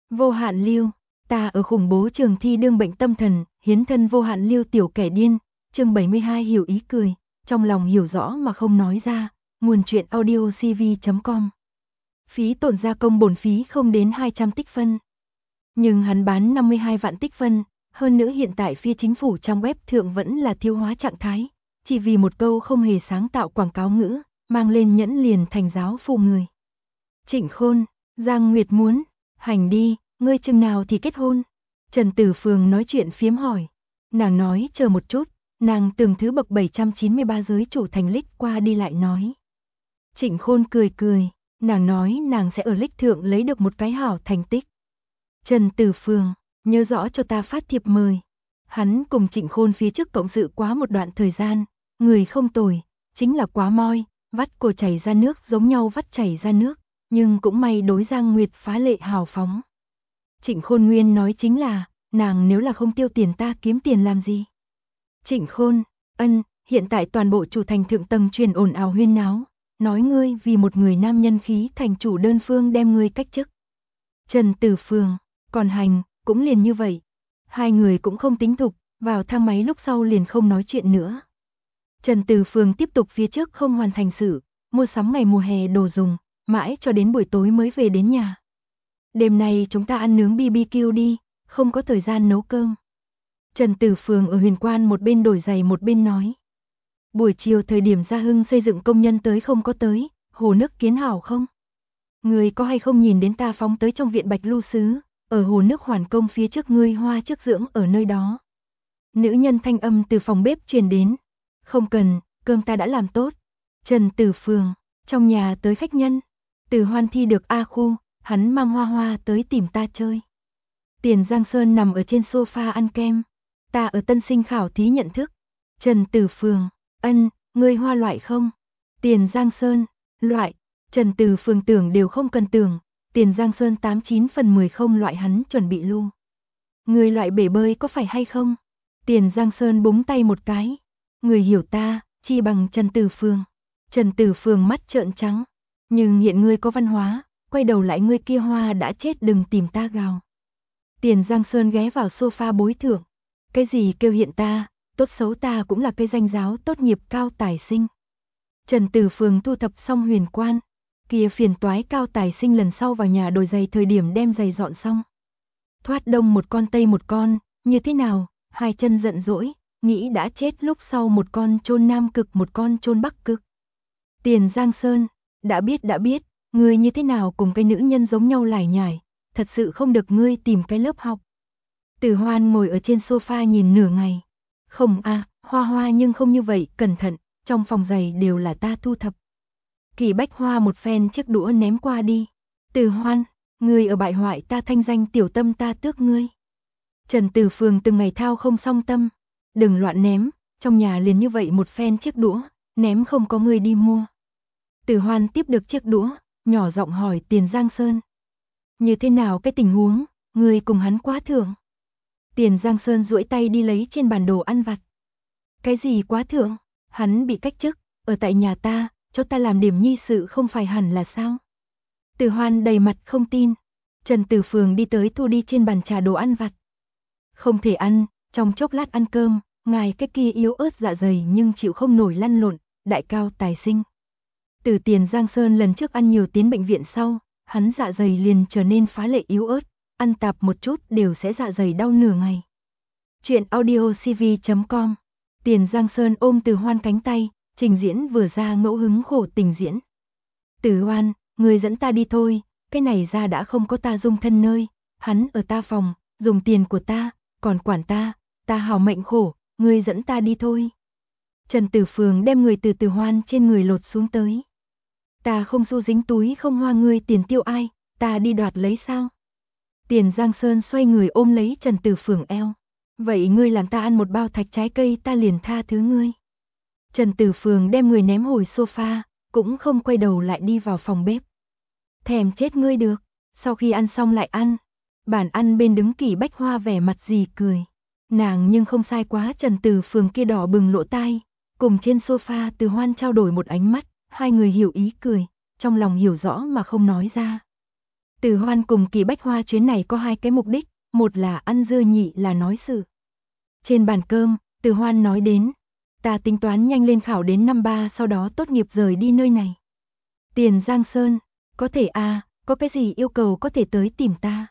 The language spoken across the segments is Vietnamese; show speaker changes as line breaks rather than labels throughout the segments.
Vô hạn lưu, ta ở khủng bố trường thi đương bệnh tâm thần, hiến thân vô hạn lưu tiểu kẻ điên, chương 72 hiểu ý cười, trong lòng hiểu rõ mà không nói ra, nguồn truyện audio cv.com. Phí tổn gia công bổn phí không đến 200 tích phân. Nhưng hắn bán 52 vạn tích phân, hơn nữa hiện tại phía chính phủ trang web thượng vẫn là thiếu hóa trạng thái, chỉ vì một câu không hề sáng tạo quảng cáo ngữ, mang lên nhẫn liền thành giáo phù người. Trịnh Khôn, Giang Nguyệt muốn, hành đi, ngươi chừng nào thì kết hôn? Trần Tử Phường nói chuyện phiếm hỏi. Nàng nói chờ một chút, nàng từng thứ bậc 793 giới chủ thành lích qua đi lại nói. Trịnh Khôn cười cười, nàng nói nàng sẽ ở lích thượng lấy được một cái hảo thành tích. Trần Tử Phường, nhớ rõ cho ta phát thiệp mời. Hắn cùng Trịnh Khôn phía trước cộng sự quá một đoạn thời gian, người không tồi, chính là quá moi, vắt cổ chảy ra nước giống nhau vắt chảy ra nước, nhưng cũng may đối Giang Nguyệt phá lệ hào phóng. Trịnh Khôn Nguyên nói chính là, nàng nếu là không tiêu tiền ta kiếm tiền làm gì? Trịnh Khôn, hiện tại toàn bộ chủ thành thượng tầng truyền ồn ào huyên náo, nói ngươi vì một người nam nhân khí thành chủ đơn phương đem ngươi cách chức. Trần Tử Phường, còn hành, cũng liền như vậy. Hai người cũng không tính thục, vào thang máy lúc sau liền không nói chuyện nữa. Trần Tử Phường tiếp tục phía trước không hoàn thành sự, mua sắm ngày mùa hè đồ dùng, mãi cho đến buổi tối mới về đến nhà. Đêm nay chúng ta ăn nướng BBQ đi, không có thời gian nấu cơm. Trần Tử Phường ở Huyền Quan một bên đổi giày một bên nói. Buổi chiều thời điểm Gia Hưng xây dựng công nhân tới không có tới, hồ nước kiến hảo không? Người có hay không nhìn đến ta phóng tới trong viện Bạch Lưu Sứ, ở hồ nước hoàn công phía trước ngươi hoa trước dưỡng ở nơi đó. Nữ nhân thanh âm từ phòng bếp truyền đến. Không cần, cơm ta đã làm tốt. Trần Tử Phường, trong nhà tới khách nhân. Từ Hoan thi được A khu, hắn mang Hoa Hoa tới tìm ta chơi. Tiền Giang Sơn nằm ở trên sofa ăn kem. Ta ở tân sinh khảo thí nhận thức. Trần Tử Phường, ngươi Hoa loại không? Tiền Giang Sơn, loại. Trần Tử Phường tưởng đều không cần tưởng. Tiền Giang Sơn 89 phần 10 không loại hắn chuẩn bị lưu. Người loại bể bơi có phải hay không? Tiền Giang Sơn búng tay một cái. Người hiểu ta, chi bằng Trần Tử Phường. Trần Tử Phường mắt trợn trắng. Nhưng hiện ngươi có văn hóa, quay đầu lại ngươi kia Hoa đã chết đừng tìm ta gào. Tiền Giang Sơn ghé vào sofa bối thưởng. Cái gì kêu hiện ta, tốt xấu ta cũng là cái danh giáo tốt nghiệp cao tài sinh. Trần Tử Phường thu thập xong Huyền Quan. Kia phiền toái cao tài sinh lần sau vào nhà đổi giày thời điểm đem giày dọn xong. Thoát đông một con tây một con, như thế nào, hai chân giận dỗi, nghĩ đã chết lúc sau một con chôn Nam Cực một con chôn Bắc Cực. Tiền Giang Sơn, đã biết, ngươi như thế nào cùng cái nữ nhân giống nhau lải nhải, thật sự không được ngươi tìm cái lớp học. Tử Hoan ngồi ở trên sofa nhìn nửa ngày. Không Hoa Hoa nhưng không như vậy, cẩn thận, trong phòng giày đều là ta thu thập. Kỳ Bách Hoa một phen chiếc đũa ném qua đi. Tử Hoan, ngươi ở bại hoại ta thanh danh tiểu tâm ta tước ngươi. Trần Tử Phường từng ngày thao không song tâm. Đừng loạn ném, trong nhà liền như vậy một phen chiếc đũa, ném không có người đi mua. Tử Hoan tiếp được chiếc đũa, nhỏ giọng hỏi Tiền Giang Sơn. Như thế nào cái tình huống, ngươi cùng hắn quá thượng? Tiền Giang Sơn duỗi tay đi lấy trên bàn đồ ăn vặt. Cái gì quá thượng? Hắn bị cách chức, ở tại nhà ta, cho ta làm điểm nhi sự không phải hẳn là sao? Tử Hoan đầy mặt không tin. Trần Tử Phường đi tới thu đi trên bàn trà đồ ăn vặt. Không thể ăn, trong chốc lát ăn cơm, ngài cái kia yếu ớt dạ dày nhưng chịu không nổi lăn lộn, đại cao tài sinh. Từ Tiền Giang Sơn lần trước ăn nhiều tiến bệnh viện sau, hắn dạ dày liền trở nên phá lệ yếu ớt, ăn tạp một chút đều sẽ dạ dày đau nửa ngày. Chuyện audio cv.com. Tiền Giang Sơn ôm Từ Hoan cánh tay, trình diễn vừa ra ngẫu hứng khổ tình diễn. Từ Hoan, người dẫn ta đi thôi, cái này ra đã không có ta dung thân nơi, hắn ở ta phòng, dùng tiền của ta, còn quản ta hào mệnh khổ, người dẫn ta đi thôi. Trần Tử Phường đem người từ Từ Hoan trên người lột xuống tới. Ta không xu dính túi không hoa ngươi tiền tiêu ai, ta đi đoạt lấy sao? Tiền Giang Sơn xoay người ôm lấy Trần Tử Phường eo. Vậy ngươi làm ta ăn một bao thạch trái cây ta liền tha thứ ngươi. Trần Tử Phường đem người ném hồi sofa, cũng không quay đầu lại đi vào phòng bếp. Thèm chết ngươi được, sau khi ăn xong lại ăn. Bàn ăn bên đứng Kỳ Bách Hoa vẻ mặt gì cười. Nàng nhưng không sai quá. Trần Tử Phường kia đỏ bừng lỗ tai, cùng trên sofa Từ Hoan trao đổi một ánh mắt, hai người hiểu ý cười, trong lòng hiểu rõ mà không nói ra. Từ Hoan cùng Kỳ Bách Hoa chuyến này có hai cái mục đích, một là ăn dưa, nhị là nói sự. Trên bàn cơm, Từ Hoan nói đến, ta tính toán nhanh lên khảo đến năm 3 sau đó tốt nghiệp rời đi nơi này. Tiền Giang Sơn, có thể à, có cái gì yêu cầu có thể tới tìm ta.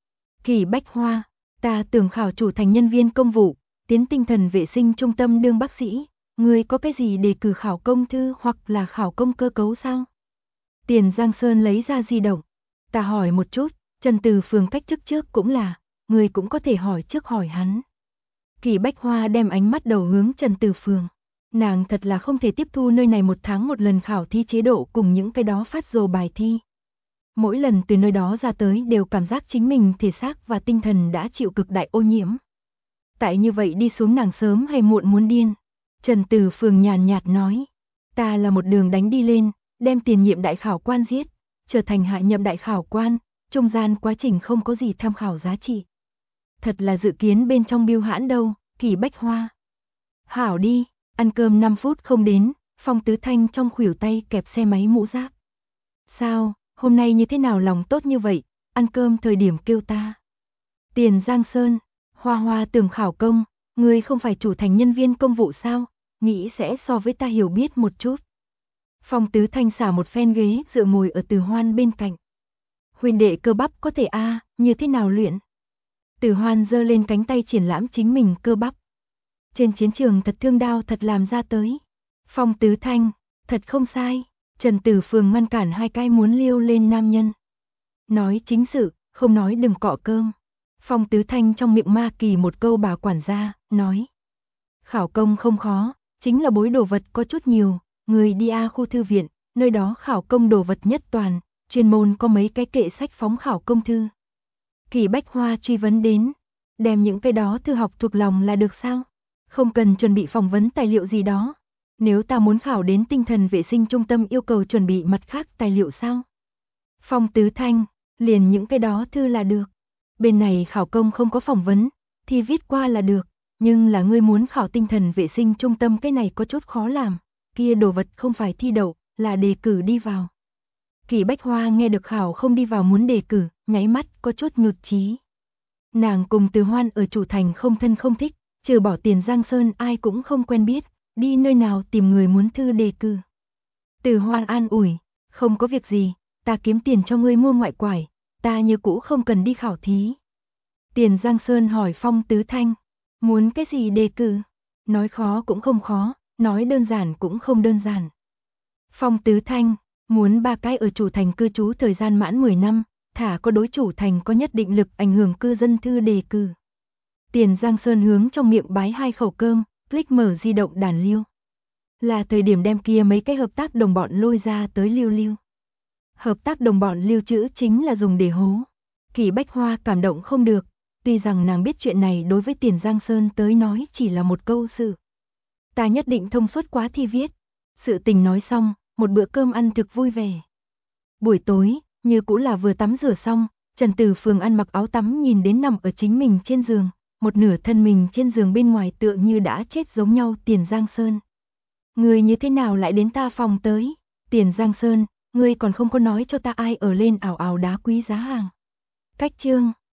Kỳ Bách Hoa, ta tưởng khảo chủ thành nhân viên công vụ, tiến tinh thần vệ sinh trung tâm đương bác sĩ, người có cái gì đề cử khảo công thư hoặc là khảo công cơ cấu sao? Tiền Giang Sơn lấy ra di động, ta hỏi một chút, Trần Từ Phường cách chức trước cũng là, người cũng có thể hỏi trước hỏi hắn. Kỳ Bách Hoa đem ánh mắt đầu hướng Trần Từ Phường. Nàng thật là không thể tiếp thu nơi này 1 tháng 1 lần khảo thí chế độ cùng những cái đó phát dồ bài thi. Mỗi lần từ nơi đó ra tới đều cảm giác chính mình thể xác và tinh thần đã chịu cực đại ô nhiễm. Tại như vậy đi xuống nàng sớm hay muộn muốn điên. Trần Từ Phường nhàn nhạt nói, ta là một đường đánh đi lên, đem tiền nhiệm đại khảo quan giết, trở thành hạ nhậm đại khảo quan, trung gian quá trình không có gì tham khảo giá trị. Thật là dự kiến bên trong biêu hãn đâu, Kỳ Bách Hoa. Hảo đi, ăn cơm 5 phút không đến, Phong Tứ Thanh trong khuỷu tay kẹp xe máy mũ giáp. Sao, hôm nay như thế nào lòng tốt như vậy, ăn cơm thời điểm kêu ta. Tiền Giang Sơn, Hoa Hoa tưởng khảo công, ngươi không phải chủ thành nhân viên công vụ sao, nghĩ sẽ so với ta hiểu biết một chút. Phong Tứ Thanh xả một phen ghế dựa ngồi ở Từ Hoan bên cạnh. Huynh đệ cơ bắp có thể a, như thế nào luyện? Từ Hoan giơ lên cánh tay triển lãm chính mình cơ bắp. Trên chiến trường thật thương đao thật làm ra tới. Phong Tứ Thanh, thật không sai. Trần Tử Phường ngăn cản hai cái muốn liêu lên nam nhân. Nói chính sự, không nói đừng cọ cơm. Phong Tứ Thanh trong miệng ma kỳ một câu bà quản gia, nói. Khảo công không khó, chính là bối đồ vật có chút nhiều. Người đi khu thư viện, nơi đó khảo công đồ vật nhất toàn, chuyên môn có mấy cái kệ sách phóng khảo công thư. Kỳ Bách Hoa truy vấn đến, đem những cái đó thư học thuộc lòng là được sao? Không cần chuẩn bị phỏng vấn tài liệu gì đó. Nếu ta muốn khảo đến tinh thần vệ sinh trung tâm yêu cầu chuẩn bị mặt khác tài liệu sao? Phong Tứ Thanh, liền những cái đó thư là được. Bên này khảo công không có phỏng vấn, thì viết qua là được. Nhưng là ngươi muốn khảo tinh thần vệ sinh trung tâm cái này có chút khó làm. Kia đồ vật không phải thi đậu, là đề cử đi vào. Kỳ Bách Hoa nghe được khảo không đi vào muốn đề cử, nháy mắt có chút nhụt chí. Nàng cùng Từ Hoan ở chủ thành không thân không thích, trừ bỏ Tiền Giang Sơn ai cũng không quen biết, đi nơi nào tìm người muốn thư đề cử. Từ Hoan an ủi, không có việc gì, ta kiếm tiền cho ngươi mua ngoại quải, ta như cũ không cần đi khảo thí. Tiền Giang Sơn hỏi Phong Tứ Thanh, muốn cái gì đề cử? Nói khó cũng không khó, nói đơn giản cũng không đơn giản. Phong Tứ Thanh, muốn 3 cái ở chủ thành cư trú thời gian mãn 10 năm, thả có đối chủ thành có nhất định lực ảnh hưởng cư dân thư đề cử. Tiền Giang Sơn hướng trong miệng bái 2 khẩu cơm, click mở di động đàn liêu. Là thời điểm đem kia mấy cái hợp tác đồng bọn lôi ra tới liêu liêu. Hợp tác đồng bọn lưu trữ chính là dùng để hố. Kỳ Bách Hoa cảm động không được, tuy rằng nàng biết chuyện này đối với Tiền Giang Sơn tới nói chỉ là một câu sự. Ta nhất định thông suốt quá thi viết. Sự tình nói xong, một bữa cơm ăn thực vui vẻ. Buổi tối, như cũ là vừa tắm rửa xong, Trần Từ Phường ăn mặc áo tắm nhìn đến nằm ở chính mình trên giường, một nửa thân mình trên giường bên ngoài tựa như đã chết giống nhau. Tiền Giang Sơn, người như thế nào lại đến ta phòng tới? Tiền Giang Sơn, ngươi còn không có nói cho ta ai ở lên ảo ảo đá quý giá hàng. Cách chương